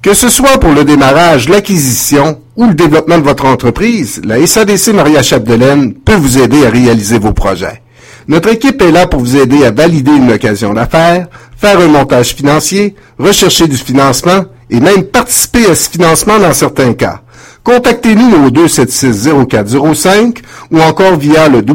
Que ce soit pour le démarrage, l'acquisition ou le développement de votre entreprise, la SADC Maria Chapdelaine peut vous aider à réaliser vos projets. Notre équipe est là pour vous aider à valider une occasion d'affaires, faire un montage financier, rechercher du financement et même participer à ce financement dans certains cas. Contactez-nous au 276-0405 ou encore via le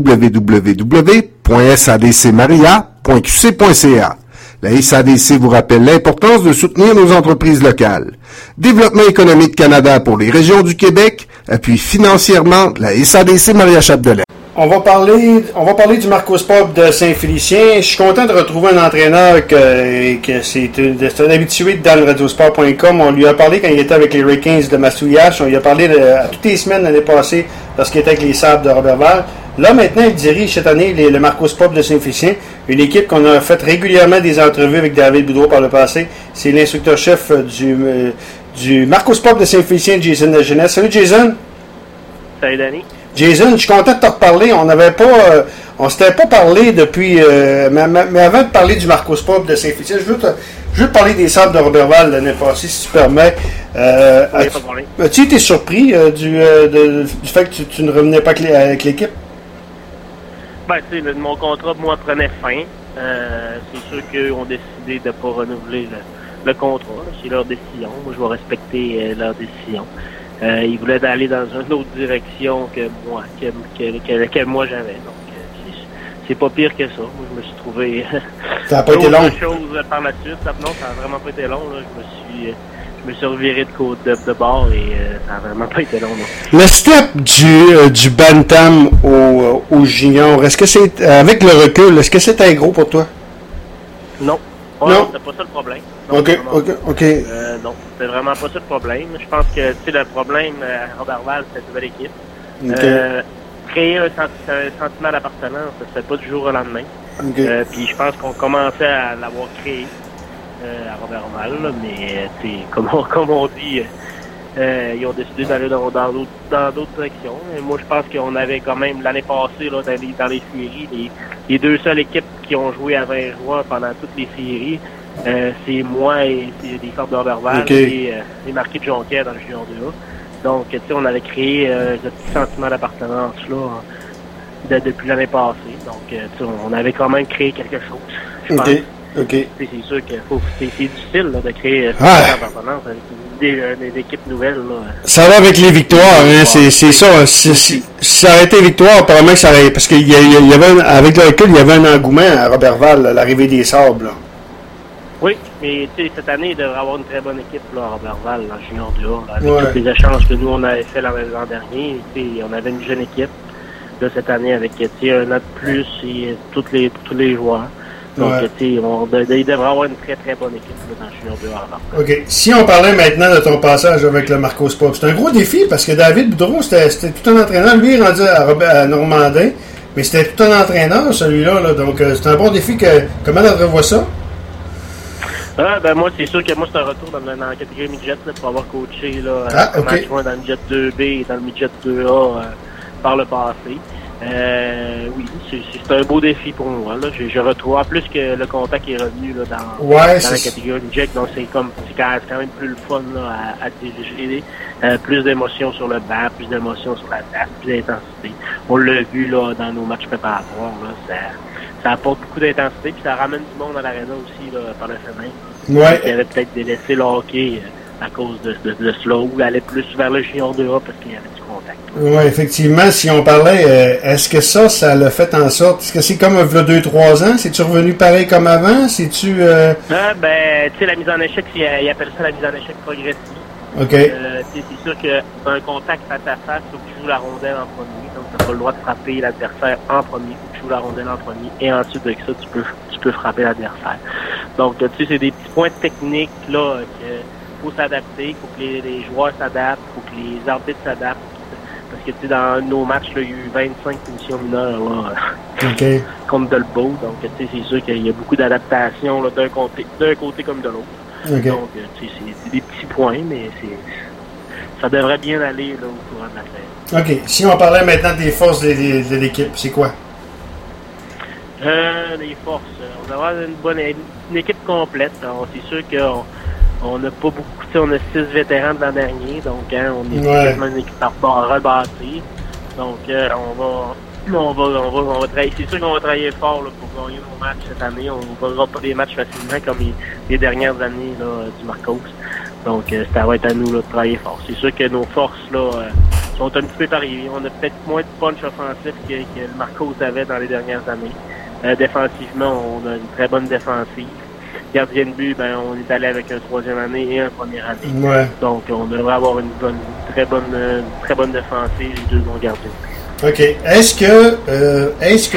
www.sadcmaria.qc.ca. La SADC vous rappelle l'importance de soutenir nos entreprises locales. Développement économique Canada pour les régions du Québec appuie financièrement la SADC Maria Chapdelaine. On va parler du Marcosport de Saint-Félicien. Je suis content de retrouver un entraîneur que c'est un habitué dans le radiosport.com. On lui a parlé quand il était avec les Hurricanes de Massouillache. On lui a parlé à toutes les semaines l'année passée lorsqu'il était avec les Sabres de Roberval. Là, maintenant, il dirige cette année le Marcosport de Saint-Félicien, une équipe qu'on a fait régulièrement des entrevues avec David Boudreau par le passé. C'est l'instructeur-chef du Marcosport de Saint-Félicien, Jason de Jeunesse. Salut Jason! Salut Danny! Jason, je suis content de te reparler. On s'était pas parlé depuis, mais avant de parler du Marcosport de Saint-Félicien, je veux te parler des Sabres de Roberval l'année passée, si tu permets. As-tu été surpris du fait que tu ne revenais pas avec l'équipe? Ben, tu sais, mon contrat, moi, prenait fin. C'est sûr qu'ils ont décidé de ne pas renouveler le contrat. C'est leur décision. Moi, je vais respecter leur décision. Ils voulaient aller dans une autre direction que moi, moi j'avais. Donc, c'est pas pire que ça. Moi, je me suis trouvé ça n'a pas été long. Chose par la suite. Non, ça n'a vraiment pas été long. Là. Je me suis reviré de bord et ça n'a vraiment pas été long. Non. Le step du Bantam au junior, est-ce que c'est, avec le recul, est-ce que c'était gros pour toi? Non. Non, c'était pas ça le problème. Non, OK. Non, c'était vraiment pas ça le problème. Je pense que le problème à Roberval, c'est une nouvelle équipe. Créer un sentiment d'appartenance, ça se fait pas du jour au lendemain. Puis je pense qu'on commençait à l'avoir créé à Roberval, là, mais comme on dit, ils ont décidé d'aller dans d'autres directions. Et moi, je pense qu'on avait quand même l'année passée là, dans les séries, les deux seules équipes qui ont joué à 20 joueurs pendant toutes les séries, c'est moi et c'est les Sabres de Roberval et les Marquis de Jonquière dans le junior 2A. Donc, tu sais, on avait créé ce petit sentiment d'appartenance là depuis l'année passée. Donc, tu sais, on avait quand même créé quelque chose, je pense. C'est sûr que c'est difficile là, de créer cette appartenance avec des équipes nouvelles. Là. Ça va avec les victoires, hein, c'est ça. Si ça aurait été victoire, probablement que ça aurait... Parce qu'il y avait avec le recul, il y avait un engouement à Roberval, l'arrivée des Sabres. Là. Oui, mais tu sais, cette année, il devrait avoir une très bonne équipe là, à Roberval, dans le junior 2A. Avec tous les échanges que nous, on avait fait l'an dernier, on avait une jeune équipe là, cette année avec un an de plus et tous les joueurs. Donc, il devrait avoir une très, très bonne équipe là, dans le junior 2A. OK. Si on parlait maintenant de ton passage avec le Marcosport, c'est un gros défi parce que David Boudreau, c'était tout un entraîneur. Lui, il est rendu à Normandin, mais c'était tout un entraîneur, celui-là. Là, donc, c'est un bon défi. Comment tu entrevois ça? Moi, c'est sûr que moi, c'est un retour dans la catégorie midget là, pour avoir coaché là, dans le midget 2B et dans le midget 2A par le passé. Oui, c'est un beau défi pour moi. Là. Je retrouve en plus que le contact est revenu là, dans la catégorie midget, donc c'est quand même plus le fun là, à diriger. Plus d'émotions sur le banc, plus d'émotions sur la table, plus d'intensité. On l'a vu là dans nos matchs préparatoires. Là, ça apporte beaucoup d'intensité, puis ça ramène du monde à l'aréna aussi là, par le chemin. Il y avait peut-être délaissé le hockey à cause de cela, ou aller plus vers le junior 2A parce qu'il y avait du contact. Oui, effectivement, si on parlait, est-ce que ça l'a fait en sorte, est-ce que c'est comme il y a 2-3 ans, c'est-tu revenu pareil comme avant, c'est-tu... tu sais, la mise en échec, ils appellent ça la mise en échec progressive. C'est sûr qu'un contact face à face, il faut que tu joues la rondelle en premier, donc tu n'as pas le droit de frapper l'adversaire en premier, il faut que tu joues la rondelle en premier, et ensuite avec ça, tu peux frapper l'adversaire. Donc, tu sais, c'est des petits points techniques, là, qu'il faut s'adapter, il faut que les joueurs s'adaptent, il faut que les arbitres s'adaptent, parce que, tu sais, dans nos matchs, là, il y a eu 25 punitions mineures, là, contre Dolbeau, donc, tu sais, c'est sûr qu'il y a beaucoup d'adaptation, là, d'un côté comme de l'autre. Donc, c'est des petits points, mais ça devrait bien aller là, au courant de la saison. OK. Si on parlait maintenant des forces de l'équipe, c'est quoi? Les forces. On va avoir une équipe complète. C'est sûr qu'on n'a pas beaucoup de on a 6 vétérans de l'an dernier, donc on est quasiment une équipe rebâtie. Donc on va travailler. C'est sûr qu'on va travailler fort là, pour gagner nos matchs cette année. On ne gagnera pas des matchs facilement comme les dernières années là, du Marcos. Donc ça va être à nous là, de travailler fort. C'est sûr que nos forces là sont un petit peu arrivées. On a peut-être moins de punch offensif que le Marcos avait dans les dernières années. Défensivement, on a une très bonne défensive. Gardien de but, on est allé avec un 3e année et un 1er année. Ouais. Donc on devrait avoir une très bonne défensive et 2 bons gardiens. OK. Est-ce que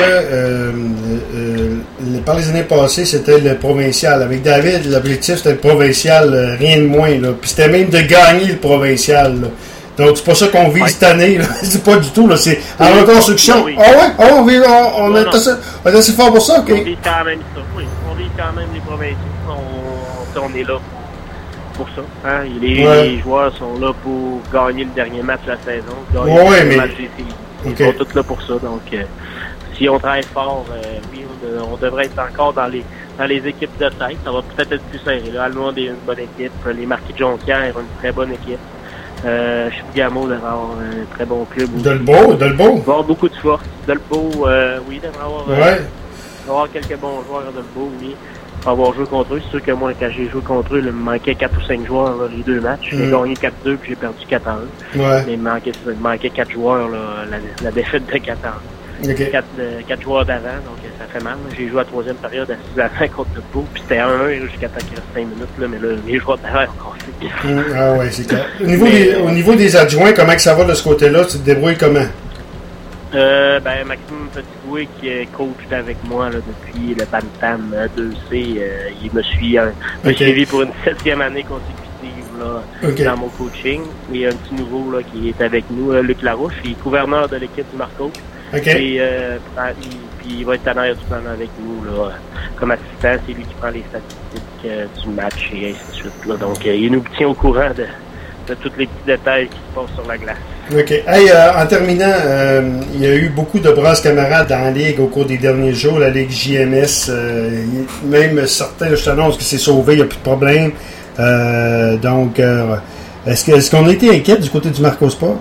par les années passées, c'était le provincial? Avec David, l'objectif, c'était le provincial, rien de moins. Là. Puis c'était même de gagner le provincial. Là. Donc, c'est pas ça qu'on vit cette année. Là. C'est pas du tout. Là. C'est en reconstruction. Oui. Ah ouais? Ah, on est assez fort pour ça? OK. On vit quand même ça. Oui, on vit quand même les provinciaux. On est là pour ça. Hein? Les joueurs sont là pour gagner le dernier match de la saison. Gagner le match des séries. Ils sont tous là pour ça. Donc, si on travaille fort, oui, on devrait être encore dans les équipes de tête. Ça va peut-être être plus serré. Allemande est une bonne équipe. Les Marquis de Jonquière, une très bonne équipe. Chibougamau devrait avoir un très bon club. Delbo. Il va avoir beaucoup de force. Delbo, oui, devrait avoir quelques bons joueurs à Delbo, oui. Pour avoir joué contre eux. C'est sûr que moi, quand j'ai joué contre eux, il me manquait 4 ou 5 joueurs là, les 2 matchs. J'ai gagné 4-2 puis j'ai perdu 4-1. Ouais. Mais il me manquait 4 joueurs là, la défaite de 4-1. Okay. 4 joueurs d'avant, donc ça fait mal. J'ai joué à la 3e période à 6-1 contre le Pau, puis c'était 1-1 jusqu'à temps qu'il reste 5 minutes, là, mais là, les joueurs d'avant ont encore fait. Ah ouais, c'est clair. Au niveau des adjoints, comment que ça va de ce côté-là? Tu te débrouilles comment? Maxime Petitboué qui est coach avec moi là, depuis le Bantam 2C, il me suivi pour une 7e année consécutive là, dans mon coaching. Il y a un petit nouveau là, qui est avec nous, Luc Larouche, il est gouverneur de l'équipe du Marcos. Et puis il va être en arrière du plan avec nous là, comme assistant, c'est lui qui prend les statistiques du match et ainsi de suite. Là. Donc il nous tient au courant de tous les petits détails qui se passent sur la glace. OK. Hey, en terminant, il y a eu beaucoup de brasses camarades dans la Ligue au cours des derniers jours, la Ligue JMS. Même certains, je t'annonce que c'est sauvé, il n'y a plus de problème. Donc, est-ce qu'on a été inquiet du côté du Marcos Sport?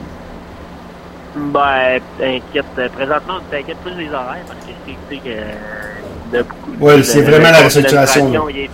Inquiète. Présentement, on t'inquiète plus des horaires parce que c'est que oui, c'est vraiment la restructuration.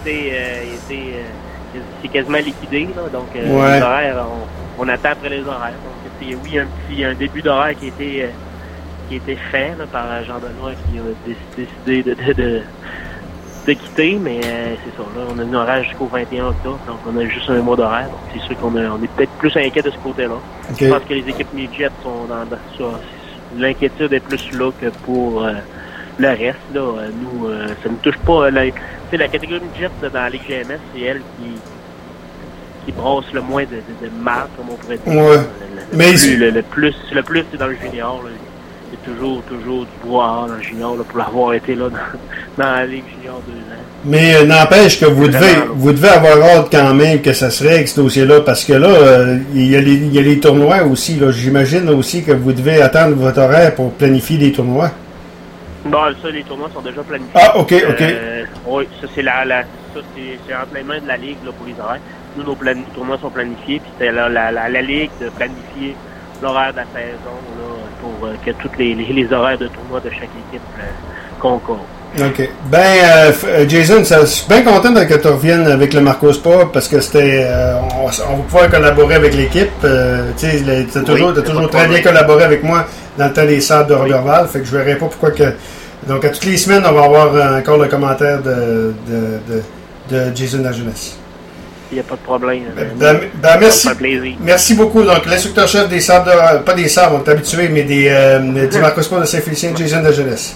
C'est quasiment liquidé, là, donc les horaires, on attend après les horaires. Donc, oui, un début d'horaire qui a été fait là, par Jean-Benoît qui a décidé de quitter, mais c'est ça, là, on a un horaire jusqu'au 21 octobre, donc on a juste un mois d'horaire, donc c'est sûr qu'on est peut-être plus inquiet de ce côté-là. Okay. Je pense que les équipes midget sont dans ça. L'inquiétude est plus là que pour le reste, là. Nous, ça ne touche pas. La catégorie midget dans la Ligue GMS, c'est elle qui brasse le moins de mal, comme on pourrait dire. Ouais. Le plus, c'est dans le junior. Là. Il y a toujours du bois dans le junior là, pour avoir été là dans la Ligue junior 2 ans. Mais n'empêche que vous devez avoir hâte quand même que ça se règle ce dossier-là, parce que là, il y a les tournois aussi. Là. J'imagine aussi que vous devez attendre votre horaire pour planifier les tournois. Les tournois sont déjà planifiés. Ah, OK. Oui, ça c'est c'est entre les mains de la Ligue là, pour les horaires. Nous, nos tournois sont planifiés, puis c'est la Ligue de planifier l'horaire de la saison là, pour que tous les horaires de tournoi de chaque équipe concordent. OK. Jason, je suis bien content que tu reviennes avec le Marcos Sport parce que c'était on va pouvoir collaborer avec l'équipe. Tu as toujours très bien collaboré avec moi dans le temps des Sables de Roberval, fait que je verrais pas pourquoi que. Donc à toutes les semaines, on va avoir encore le commentaire de Jason Lajeunesse. Il n'y a pas de problème. Merci. Ça fait plaisir. Merci beaucoup. Donc, l'instructeur-chef des Sables, pas des Sables, on est habitué, mais du Marcos Sport de Saint-Félicien, Jason Lajeunesse.